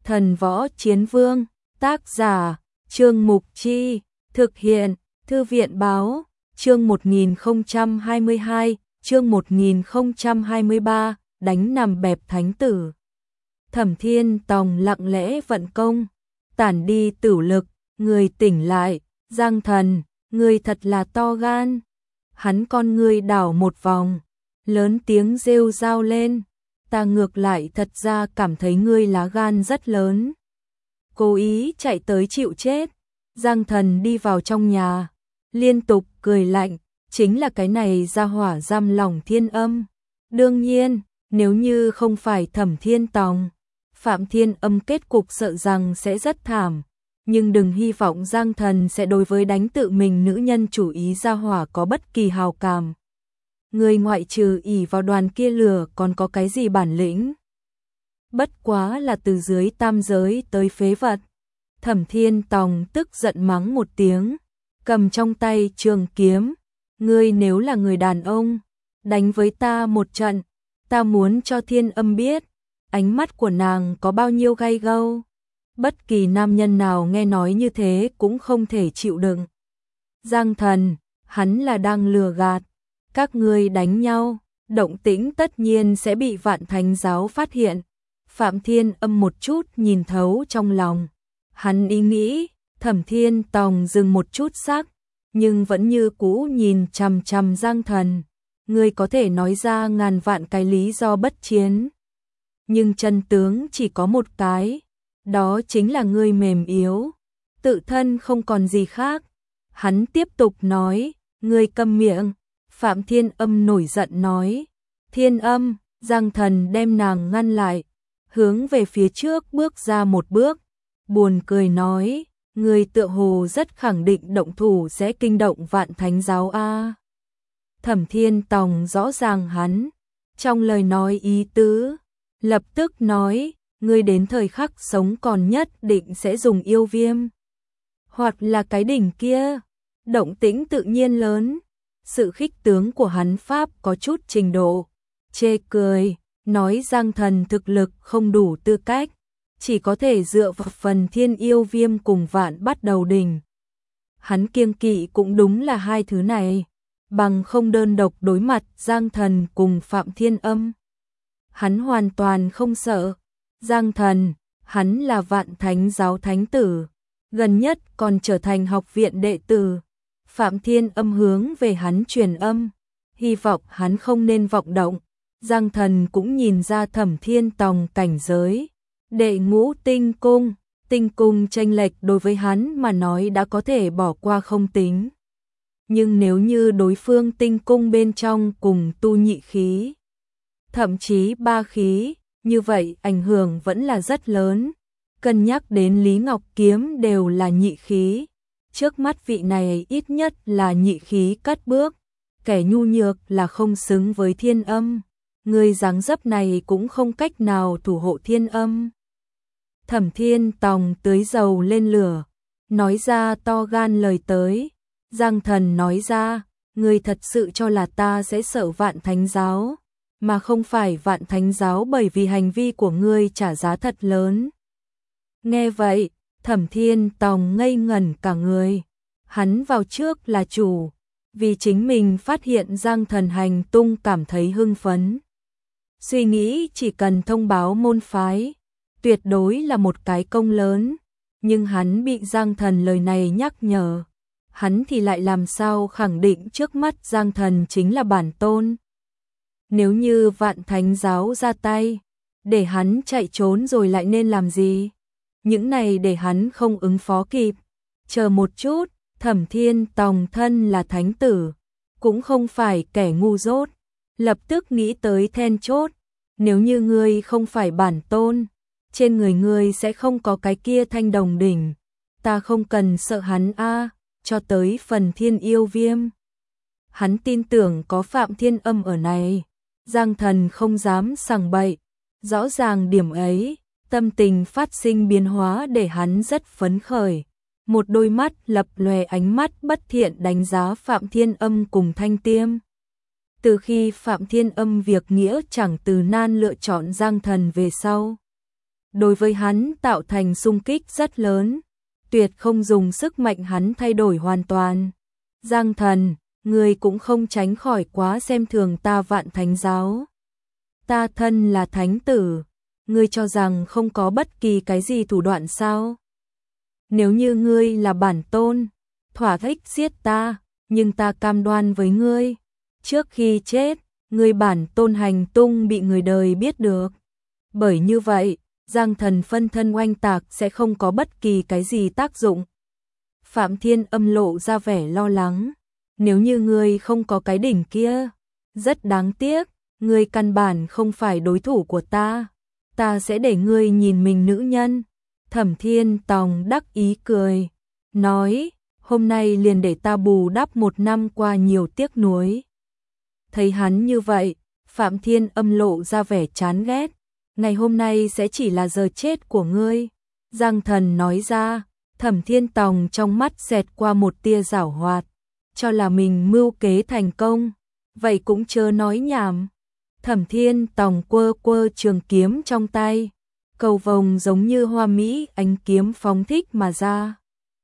Thần Võ Chiến Vương, tác giả, Trương Mục Chi, thực hiện, Thư viện Báo, chương 1022, chương 1023, đánh nằm bẹp thánh tử. Thẩm Thiên Tòng lặng lẽ vận công, tản đi tửu lực, người tỉnh lại, Giang Thần, người thật là to gan. Hắn con người đảo một vòng, lớn tiếng rêu rao lên, ta ngược lại thật ra cảm thấy ngươi lá gan rất lớn. Cố ý chạy tới chịu chết. Giang Thần đi vào trong nhà, liên tục cười lạnh, chính là cái này ra hỏa giam lòng Thiên Âm. Đương nhiên, nếu như không phải Thẩm Thiên Tòng, Phạm Thiên Âm kết cục sợ rằng sẽ rất thảm. Nhưng đừng hy vọng Giang Thần sẽ đối với đánh tự mình nữ nhân chủ ý ra hỏa có bất kỳ hào cảm. Người ngoại trừ ỷ vào đoàn kia lửa còn có cái gì bản lĩnh. Bất quá là từ dưới tam giới tới phế vật. Thẩm Thiên Tòng tức giận mắng một tiếng, cầm trong tay trường kiếm. Ngươi nếu là người đàn ông, đánh với ta một trận, ta muốn cho Thiên Âm biết, ánh mắt của nàng có bao nhiêu gay gâu. Bất kỳ nam nhân nào nghe nói như thế cũng không thể chịu đựng. Giang Thần, hắn là đang lừa gạt. Các ngươi đánh nhau, động tĩnh tất nhiên sẽ bị Vạn Thánh Giáo phát hiện. Phạm Thiên Âm một chút nhìn thấu trong lòng. Hắn ý nghĩ, Thẩm Thiên Tòng dừng một chút sắc, nhưng vẫn như cũ nhìn chằm chằm Giang Thần. Ngươi có thể nói ra ngàn vạn cái lý do bất chiến, nhưng chân tướng chỉ có một cái, đó chính là ngươi mềm yếu, tự thân không còn gì khác. Hắn tiếp tục nói, ngươi câm miệng. Phạm Thiên Âm nổi giận nói, Thiên Âm. Giang Thần đem nàng ngăn lại, hướng về phía trước bước ra một bước, buồn cười nói, ngươi tựa hồ rất khẳng định động thủ sẽ kinh động Vạn Thánh Giáo a. Thẩm Thiên Tòng rõ ràng hắn trong lời nói ý tứ, lập tức nói, ngươi đến thời khắc sống còn nhất định sẽ dùng yêu viêm, hoặc là cái đỉnh kia. Động tĩnh tự nhiên lớn. Sự khích tướng của hắn pháp có chút trình độ, chê cười, nói Giang Thần thực lực không đủ tư cách, chỉ có thể dựa vào phần thiên yêu viêm cùng vạn bắt đầu đỉnh. Hắn kiêng kỵ cũng đúng là hai thứ này, bằng không đơn độc đối mặt Giang Thần cùng Phạm Thiên Âm. Hắn hoàn toàn không sợ. Giang Thần, hắn là Vạn Thánh Giáo thánh tử, gần nhất còn trở thành học viện đệ tử. Phạm Thiên Âm hướng về hắn truyền âm, hy vọng hắn không nên vọng động. Giang Thần cũng nhìn ra Thẩm Thiên Tòng cảnh giới, đệ ngũ tinh cung chênh lệch đối với hắn mà nói đã có thể bỏ qua không tính. Nhưng nếu như đối phương tinh cung bên trong cùng tu nhị khí, thậm chí ba khí, như vậy ảnh hưởng vẫn là rất lớn. Cân nhắc đến Lý Ngọc Kiếm đều là nhị khí, trước mắt vị này ít nhất là nhị khí cất bước, kẻ nhu nhược là không xứng với Thiên Âm. Người dáng dấp này cũng không cách nào thủ hộ Thiên Âm. Thẩm Thiên Tòng tưới dầu lên lửa, nói ra to gan lời tới. Giang Thần nói ra, người thật sự cho là ta sẽ sợ Vạn Thánh Giáo, mà không phải Vạn Thánh Giáo bởi vì hành vi của ngươi trả giá thật lớn. Nghe vậy, Thẩm Thiên Tòng ngây ngẩn cả người. Hắn vào trước là chủ, vì chính mình phát hiện Giang Thần hành tung cảm thấy hưng phấn. Suy nghĩ chỉ cần thông báo môn phái, tuyệt đối là một cái công lớn. Nhưng hắn bị Giang Thần lời này nhắc nhở, hắn thì lại làm sao khẳng định trước mắt Giang Thần chính là bản tôn. Nếu như Vạn Thánh Giáo ra tay, để hắn chạy trốn rồi lại nên làm gì? Những này để hắn không ứng phó kịp. Chờ một chút, Thẩm Thiên Tòng thân là thánh tử, cũng không phải kẻ ngu dốt. Lập tức nghĩ tới then chốt, nếu như ngươi không phải bản tôn, trên người ngươi sẽ không có cái kia thanh đồng đỉnh. Ta không cần sợ hắn a. Cho tới phần thiên yêu viêm, hắn tin tưởng có Phạm Thiên Âm ở này. Giang Thần không dám sằng bậy, rõ ràng điểm ấy, tâm tình phát sinh biến hóa để hắn rất phấn khởi. Một đôi mắt lập lòe ánh mắt bất thiện đánh giá Phạm Thiên Âm cùng Thanh Tiêm. Từ khi Phạm Thiên Âm việc nghĩa chẳng từ nan lựa chọn Giang Thần về sau, đối với hắn tạo thành xung kích rất lớn, tuyệt không dùng sức mạnh hắn thay đổi hoàn toàn. Giang Thần, ngươi cũng không tránh khỏi quá xem thường ta Vạn Thánh giáo. Ta thân là thánh tử, ngươi cho rằng không có bất kỳ cái gì thủ đoạn sao? Nếu như ngươi là bản tôn, thỏa thích giết ta, nhưng ta cam đoan với ngươi, trước khi chết, ngươi bản tôn hành tung bị người đời biết được. Bởi như vậy, Giang Thần phân thân oanh tạc sẽ không có bất kỳ cái gì tác dụng. Phạm Thiên Âm lộ ra vẻ lo lắng. Nếu như ngươi không có cái đỉnh kia, rất đáng tiếc, ngươi căn bản không phải đối thủ của ta. Ta sẽ để ngươi nhìn mình nữ nhân. Thẩm Thiên Tòng đắc ý cười, nói, hôm nay liền để ta bù đắp 1 năm qua nhiều tiếc nuối. Thấy hắn như vậy, Phạm Thiên Âm lộ ra vẻ chán ghét. Ngày hôm nay sẽ chỉ là giờ chết của ngươi. Giang Thần nói ra, Thẩm Thiên Tòng trong mắt xẹt qua một tia giảo hoạt. Cho là mình mưu kế thành công, vậy cũng chớ nói nhảm. Thẩm Thiên Tòng quơ quơ trường kiếm trong tay, cầu vồng giống như hoa mỹ ánh kiếm phóng thích mà ra.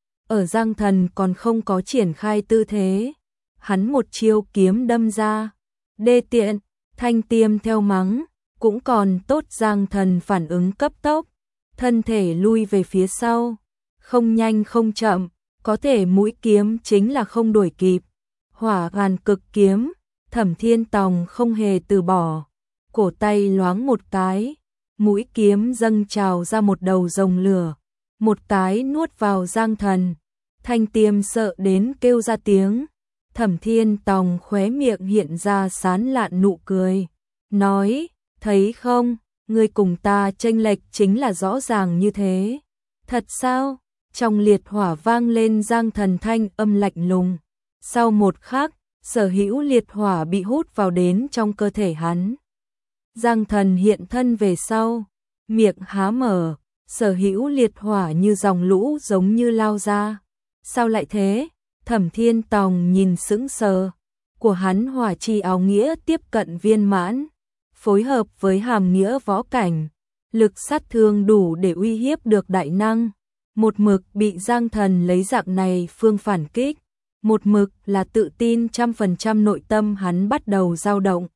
Ở Giang Thần còn không có triển khai tư thế, hắn một chiêu kiếm đâm ra. Đê tiện, Thanh Tiêm theo mắng, cũng còn tốt Giang Thần phản ứng cấp tốc, thân thể lui về phía sau, không nhanh không chậm, có thể mũi kiếm chính là không đuổi kịp. Hỏa Hàn Cực Kiếm, Thẩm Thiên Tòng không hề từ bỏ, cổ tay loáng một cái, mũi kiếm dâng trào ra một đầu rồng lửa, một cái nuốt vào Giang Thần. Thanh Tiêm sợ đến kêu ra tiếng. Thẩm Thiên Tòng khóe miệng hiện ra sán lạn nụ cười, nói, thấy không, ngươi cùng ta chênh lệch chính là rõ ràng như thế. Thật sao? Trong liệt hỏa vang lên Giang Thần thanh âm lạnh lùng. Sau một khắc, sở hữu liệt hỏa bị hút vào đến trong cơ thể hắn. Giang Thần hiện thân về sau, miệng há mở, sở hữu liệt hỏa như dòng lũ giống như lao ra. Sao lại thế? Thẩm Thiên Tòng nhìn sững sờ, của hắn hỏa chi áo nghĩa tiếp cận viên mãn, phối hợp với hàm nghĩa võ cảnh, lực sát thương đủ để uy hiếp được đại năng. Một mực bị Giang Thần lấy dạng này phương phản kích, một mực là tự tin 100% nội tâm hắn bắt đầu dao động.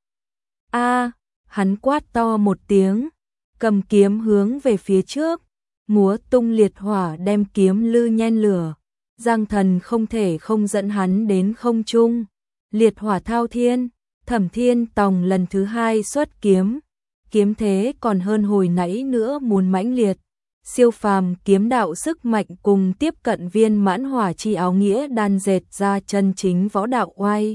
Hắn quát to một tiếng, cầm kiếm hướng về phía trước, múa tung liệt hỏa đem kiếm lư nhen lửa. Giang Thần không thể không dẫn hắn đến không trung. Liệt hỏa thao thiên, Thẩm Thiên Tòng lần thứ 2 xuất kiếm. Kiếm thế còn hơn hồi nãy nữa muốn mãnh liệt. Siêu phàm kiếm đạo sức mạnh cùng tiếp cận viên mãn hỏa chi áo nghĩa đan dệt ra chân chính võ đạo oai.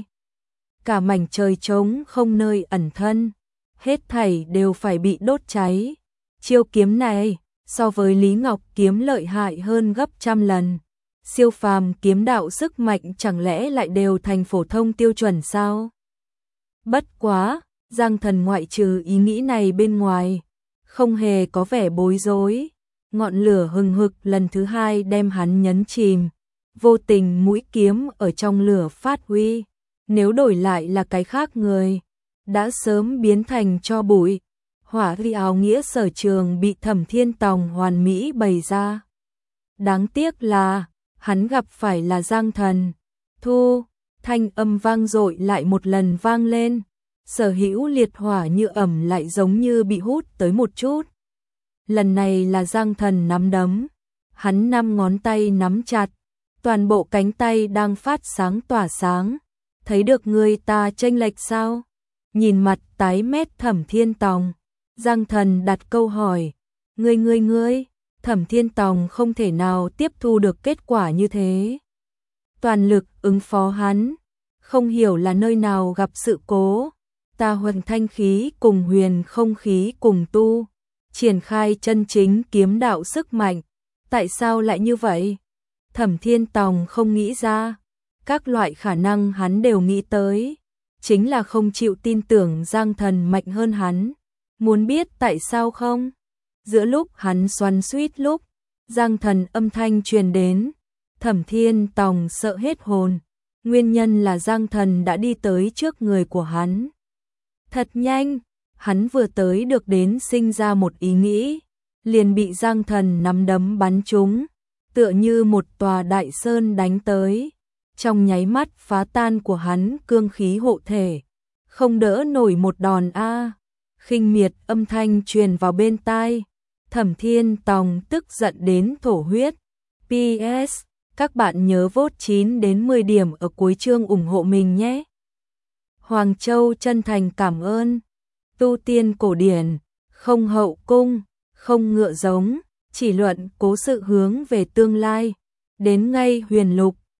Cả mảnh trời trống không nơi ẩn thân, hết thảy đều phải bị đốt cháy. Chiêu kiếm này, so với Lý Ngọc kiếm lợi hại hơn gấp 100 lần. Siêu phàm kiếm đạo sức mạnh chẳng lẽ lại đều thành phổ thông tiêu chuẩn sao? Bất quá, Giang Thần ngoại trừ ý nghĩ này bên ngoài, không hề có vẻ bối rối. Ngọn lửa hừng hực lần thứ 2 đem hắn nhấn chìm, vô tình mũi kiếm ở trong lửa phát huy. Nếu đổi lại là cái khác người, đã sớm biến thành tro bụi. Hỏa huy áo nghĩa sở trường bị Thẩm Thiên Tòng hoàn mỹ bày ra. Đáng tiếc là, hắn gặp phải là Giang Thần. Thu, thanh âm vang dội lại một lần vang lên. Sở hữu liệt hỏa như ẩm lại giống như bị hút tới một chút. Lần này là Giang Thần nắm đấm. Hắn 5 ngón tay nắm chặt, toàn bộ cánh tay đang phát sáng tỏa sáng. Thấy được người ta chênh lệch sao? Nhìn mặt tái mét Thẩm Thiên Tòng, Giang Thần đặt câu hỏi. Ngươi. Thẩm Thiên Tòng không thể nào tiếp thu được kết quả như thế. Toàn lực ứng phó hắn, không hiểu là nơi nào gặp sự cố. Ta Huân thanh khí cùng huyền không khí cùng tu, triển khai chân chính kiếm đạo sức mạnh. Tại sao lại như vậy? Thẩm Thiên Tòng không nghĩ ra. Các loại khả năng hắn đều nghĩ tới, chính là không chịu tin tưởng Giang Thần mạnh hơn hắn. Muốn biết tại sao không? Giữa lúc hắn xoắn xuýt lúc, Giang Thần âm thanh truyền đến. Thẩm Thiên Tòng sợ hết hồn. Nguyên nhân là Giang Thần đã đi tới trước người của hắn. Thật nhanh, hắn vừa tới được đến sinh ra một ý nghĩ. liền bị Giang Thần nắm đấm bắn trúng, tựa như một tòa đại sơn đánh tới, trong nháy mắt phá tan của hắn cương khí hộ thể, không đỡ nổi một đòn a. Khinh miệt âm thanh truyền vào bên tai, Thẩm Thiên Tòng tức giận đến thổ huyết. PS, các bạn nhớ vote 9 đến 10 điểm ở cuối chương ủng hộ mình nhé. Hoàng Châu chân thành cảm ơn. Tu tiên cổ điển, không hậu cung, không ngựa giống, chỉ luận cố sự hướng về tương lai. Đến ngay huyền lục,